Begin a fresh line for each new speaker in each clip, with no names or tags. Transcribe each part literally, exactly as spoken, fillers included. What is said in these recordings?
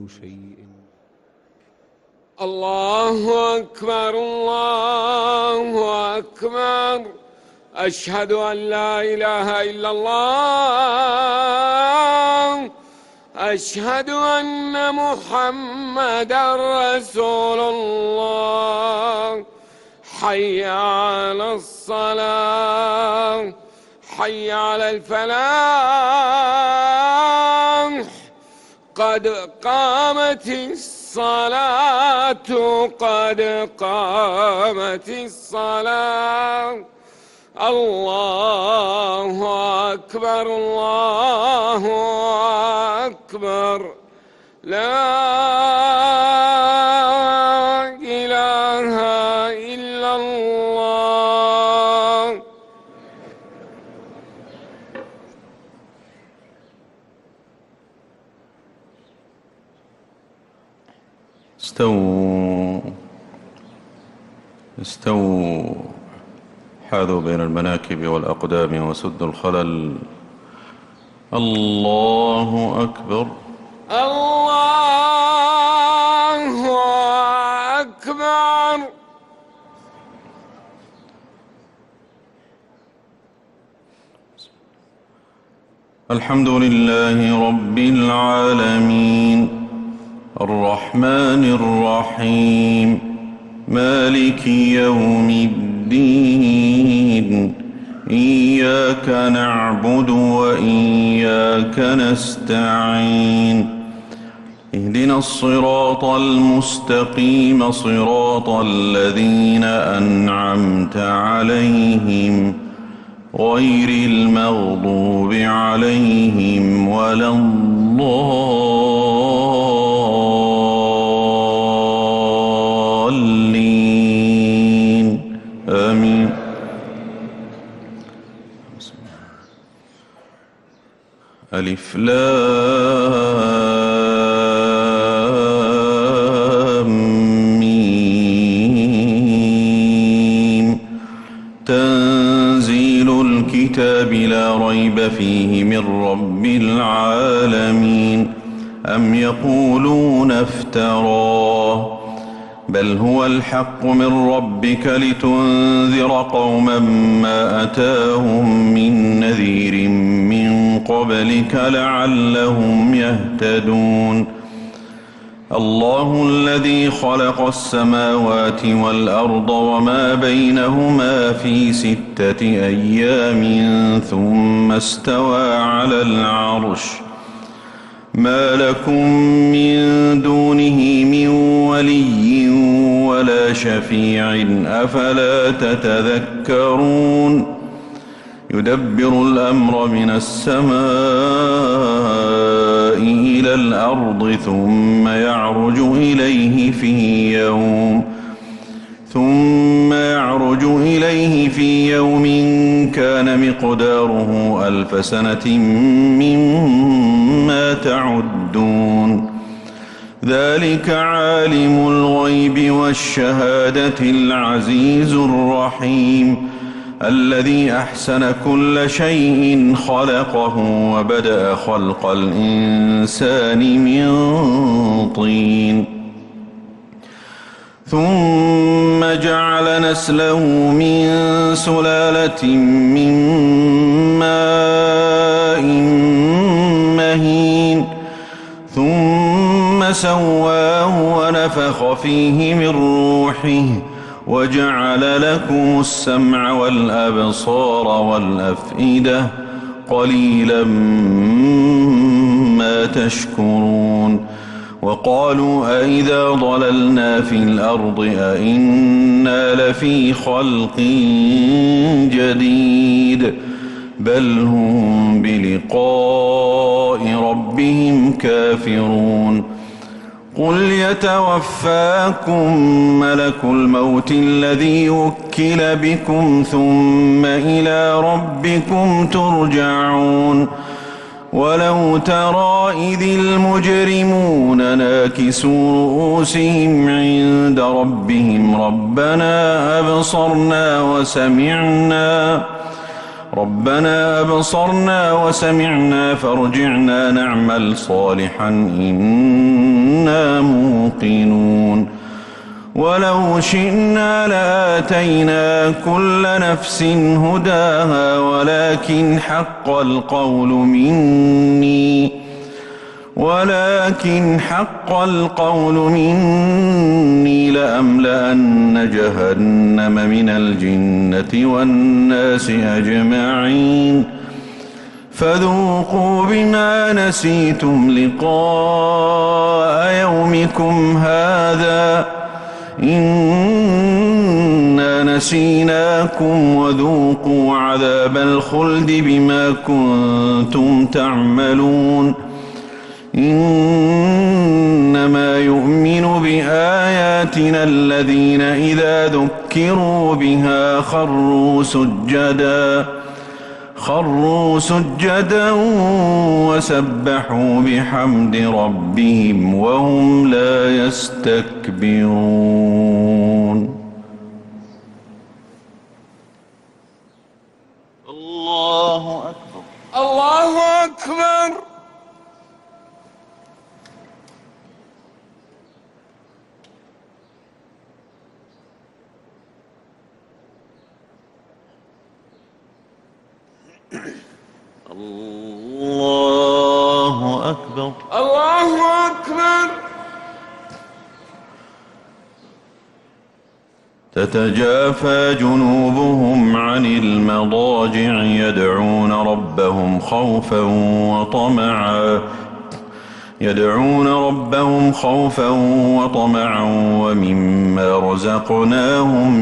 شيء.
الله أكبر الله أكبر، أشهد أن لا إله إلا الله، أشهد أن محمدا رسول الله. حي على الصلاة، حي على الفلاح، قد قامت الصلاة، قد قامت الصلاة. الله أكبر الله أكبر، لا إله إلا الله.
استووا استووا، حاذوا بين المناكب والأقدام وسدوا الخلل. الله أكبر
الله أكبر.
الحمد لله رب العالمين، الرحمن الرحيم، مالك يوم الدين، إياك نعبد وإياك نستعين، اهدنا الصراط المستقيم، صراط الذين أنعمت عليهم غير المغضوب عليهم ولا الضالين، آمين. ألف لام ميم، تنزيل الكتاب لا ريب فيه من رب العالمين. أم يقولون افتراه، بل هو الحق من ربك لتنذر قوما ما أتاهم من نذير من قبلك لعلهم يهتدون. الله الذي خلق السماوات والأرض وما بينهما في ستة أيام ثم استوى على العرش، ما لكم من دونه من ولي ولا شفيع أفلا تتذكرون. يدبر الأمر من السماء إلى الأرض ثم يعرج إليه في يوم ثم يعرج إليه في يوم كان مقداره ألف سنة مما تعدون. ذلك عالم الغيب والشهادة العزيز الرحيم، الذي أحسن كل شيء خلقه وبدأ خلق الإنسان من طين، ثم جعل نسله من سلالة من ماء مهين، ثم سواه ونفخ فيه من روحه وجعل لكم السمع والأبصار والأفئدة، قليلا ما تشكرون. وقالوا أئذا ضللنا في الأرض أئنا لفي خلق جديد، بل هم بلقاء ربهم كافرون. قل يتوفاكم ملك الموت الذي وكل بكم ثم إلى ربكم ترجعون. ولو ترى إذ المجرمون ناكسوا رؤوسهم عند ربهم ربنا أبصرنا وسمعنا ربنا أبصرنا وسمعنا فارجعنا نعمل صالحا إنا يوقنون ولو شئنا لآتينا كل نفس هداها ولكن حق القول مني ولكن حق القول مني لأملأن جهنم من الجنة والناس أجمعين فذوقوا بما نسيتم لقاء يومكم هذا إنا نسيناكم وذوقوا عذاب الخلد بما كنتم تعملون إنما يؤمن بآياتنا الذين إذا ذكروا بها خروا سجدا خروا سجدا وسبحوا بحمد ربهم وهم لا يستكبرون.
الله أكبر.
الله أكبر.
الله أكبر.
الله أكبر.
تتجافى جنوبهم عن المضاجع يدعون ربهم خوفا وطمعا يدعون ربهم خوفا وطمعا ومما رزقناهم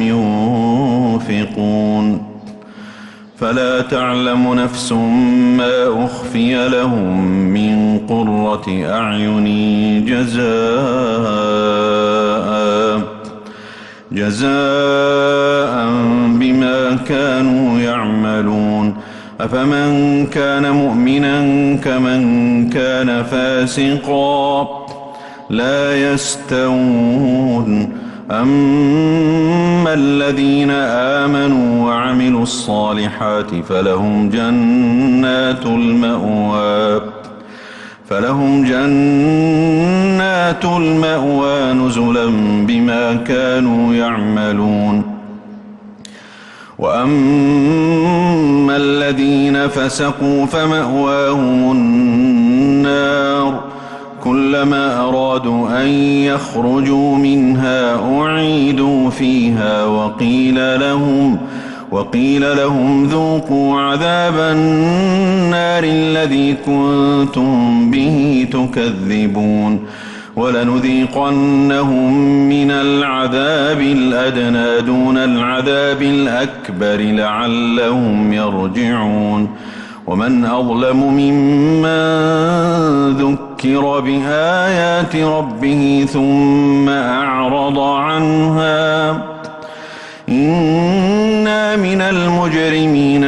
ينفقون فلا تعلم نفس ما أخفي لهم من قرة أعين جزاء جزاء بما كانوا يعملون أفمن كان مؤمنا كمن كان فاسقا لا يستوون أما الذين آمنوا وعملوا الصالحات فلهم جنات المأوى فلهم جنات المأوى نزلا بما كانوا يعملون وأما الذين فسقوا فمأواهم النار كلما أرادوا أن يخرجوا منها أعيدوا فيها وقيل لهم وقيل لهم ذوقوا عذاب النار الذي كنتم به تكذبون ولنذيقنهم من العذاب الأدنى دون العذاب الأكبر لعلهم يرجعون ومن أظلم ممن ذكر بآيات ربه ثم أعرض عنها إنا من المجرمين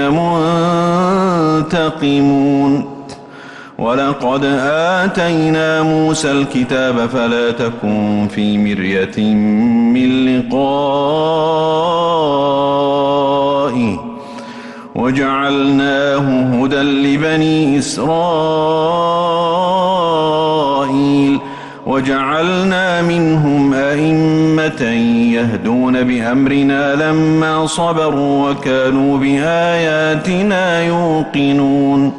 منتقمون ولقد آتينا موسى الكتاب فلا تكن في مرية من لقائه وجعلناه هدى لبني إسرائيل وجعلنا منهم أئمة يهدون بأمرنا لما صبروا وكانوا بآياتنا يوقنون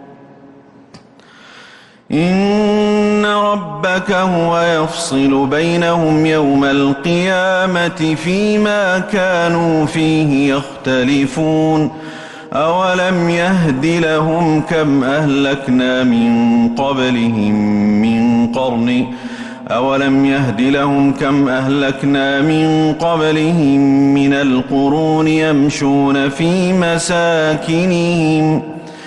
إن ربك هو يفصل بينهم يوم القيامة فيما كانوا فيه يختلفون أولم يهد لهم كم أهلكنا من قبلهم من قرن أولم يهد لهم كم أهلكنا من قبلهم من القرون يمشون في مساكنهم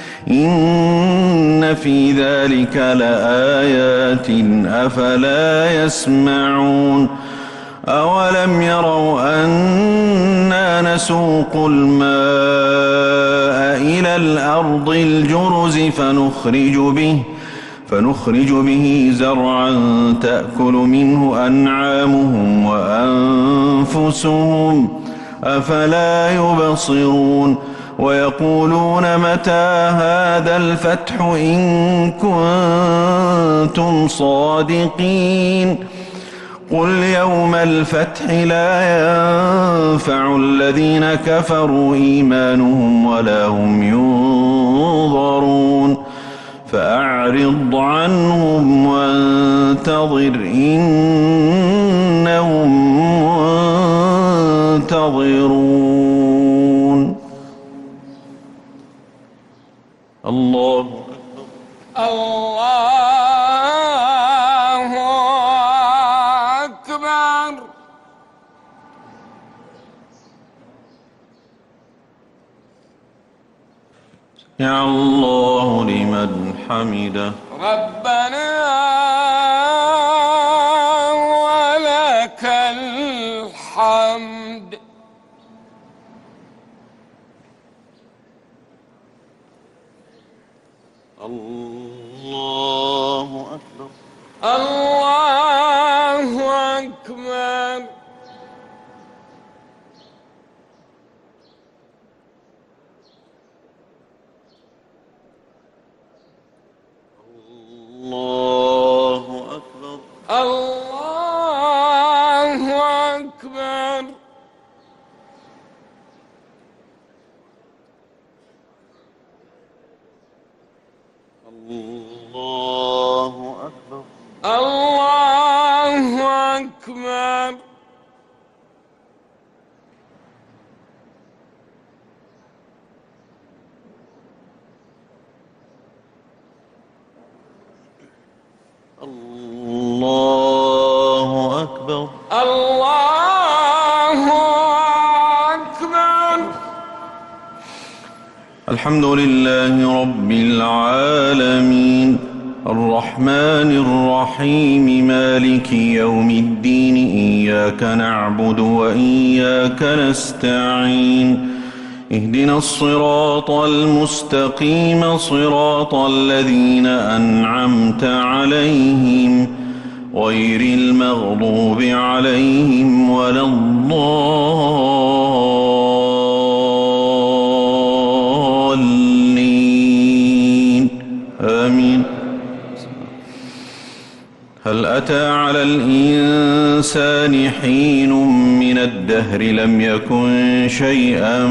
إن في ذلك لآيات أفلا يسمعون أولم يروا أنا نسوق الماء إلى الأرض الجرز فنخرج به فنخرج به زرعا تأكل منه أنعامهم وأنفسهم أفلا يبصرون ويقولون متى هذا الفتح إن كنتم صادقين قل يوم الفتح لا ينفع الذين كفروا إيمانهم ولا هم ينظرون فأعرض عنهم وانتظر إنهم منتظرون. الله أكبر.
الله أكبر.
يا الله لمن حمده.
ربنا ولك الحمد.
الله أكبر.
الله أكبر.
الله أكبر.
الله أكبر.
الله أكبر.
الله أكبر.
الله أكبر.
الله أكبر.
الحمد لله رب العالمين الرحمن الرحيم مالك يوم الدين إياك نعبد وإياك نستعين اهدنا الصراط المستقيم صراط الذين أنعمت عليهم غير المغضوب عليهم ولا الضالين آمين. هل أتى على الإنسان حين من الدهر لم يكن شيئا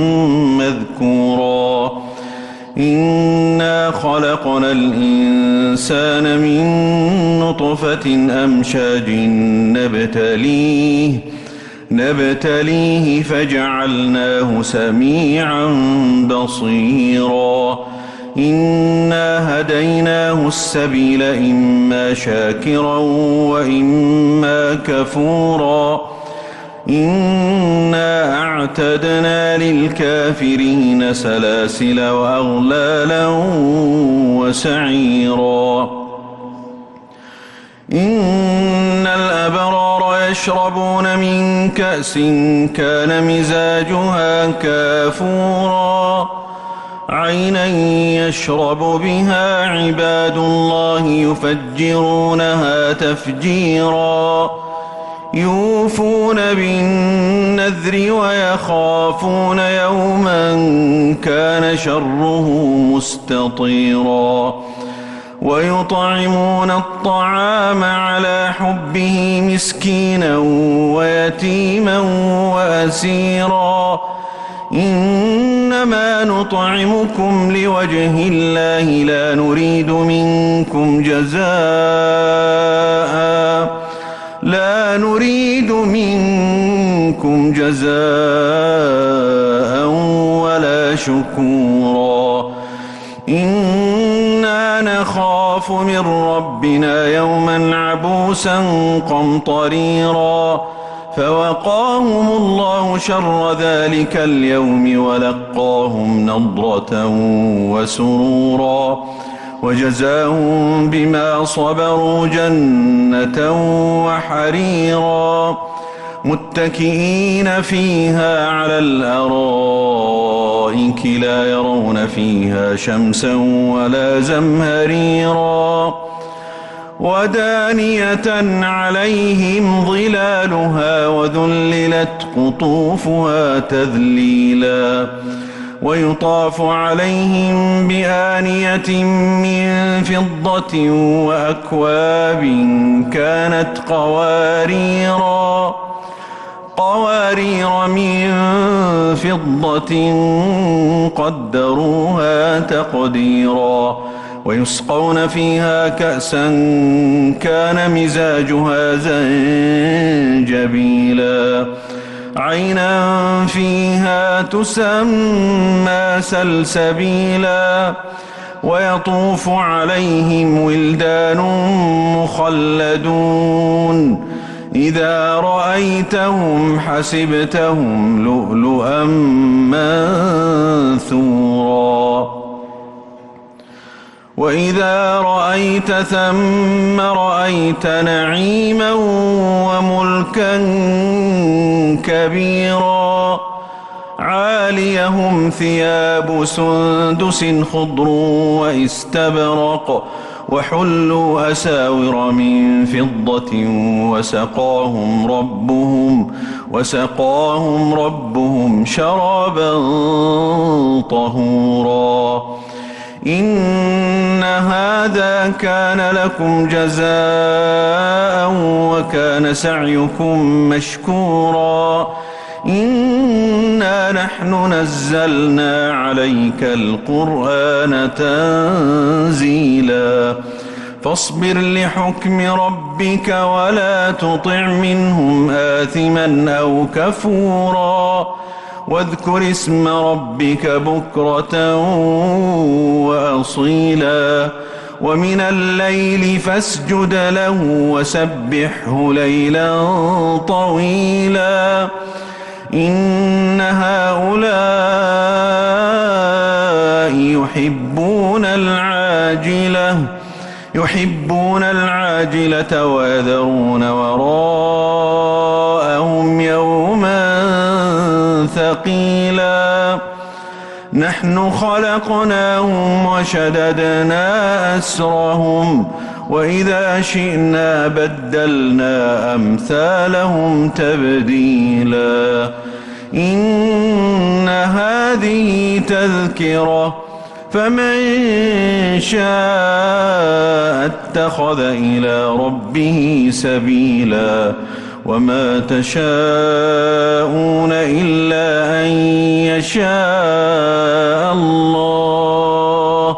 مذكورا إنا خلقنا الإنسان من نطفة أمشاج نبتليه نبتليه فجعلناه سميعا بصيرا إنا هديناه السبيل إما شاكرا وإما كفورا إنا أعتدنا للكافرين سلاسل وأغلالا وسعيرا إن الأبرار يشربون من كأس كان مزاجها كافورا عينا يشرب بها عباد الله يفجرونها تفجيرا يوفون بالنذر ويخافون يوما كان شره مستطيرا ويطعمون الطعام على حبه مسكينا ويتيما وأسيرا إنما نطعمكم لوجه الله لا نريد منكم جزاء لا نريد منكم جزاء ولا شكورا إنا نخاف من ربنا يوما عبوسا قمطريرا فوقاهم الله شر ذلك اليوم ولقاهم نضرة وسرورا وجزاهم بما صبروا جنة وحريرا متكئين فيها على الأرائك لا يرون فيها شمسا ولا زمهريرا ودانية عليهم ظلالها وذللت قطوفها تذليلا ويطاف عليهم بآنية من فضة وأكواب كانت قواريرا قوارير من فضة قدروها تقديرا ويسقون فيها كأسا كان مزاجها زنجبيلا عينا فيها تسمى سلسبيلا ويطوف عليهم ولدان مخلدون إذا رأيتهم حسبتهم لؤلؤا منثورا وإذا رأيت ثم رأيت نعيما وملكا كبيرا عاليهم ثياب سندس خضر واستبرق وحلوا أساور من فضة وسقاهم ربهم وسقاهم ربهم شرابا طهورا إن هذا كان لكم جزاء وكان سعيكم مشكورا إنا نحن نزلنا عليك القرآن تنزيلا فاصبر لحكم ربك ولا تطع منهم آثما أو كفورا واذكر اسم ربك بكرة وأصيلا ومن الليل فاسجد له وسبحه ليلا طويلا إن هؤلاء يحبون العاجلة يحبون العاجلة ويذرون وراءهم يوما ثقيلا نحن خلقناهم وشددنا أسرهم وإذا شئنا بدلنا أمثالهم تبديلا إن هذه تذكرة فمن شاء اتخذ إلى ربه سبيلا وما تشاءون إلا أن يشاء الله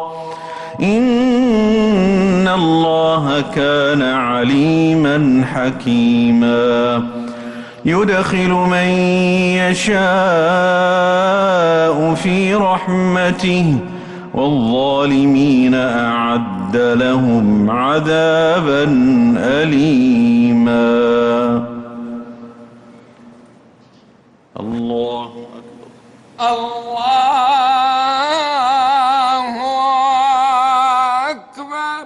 إن الله كان عليما حكيما يدخل من يشاء في رحمته والظالمين أعد لهم عذابا أليما الله أكبر
الله أكبر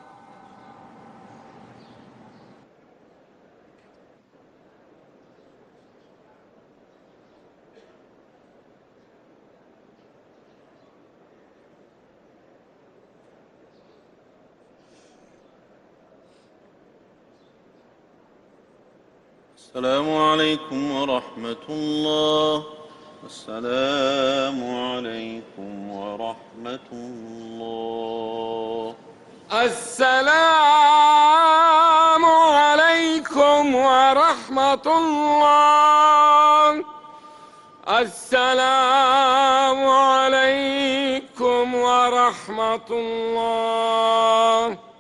السلام عليكم ورحمة الله. السلام عليكم ورحمة الله.
السلام عليكم ورحمة الله. السلام عليكم ورحمة الله.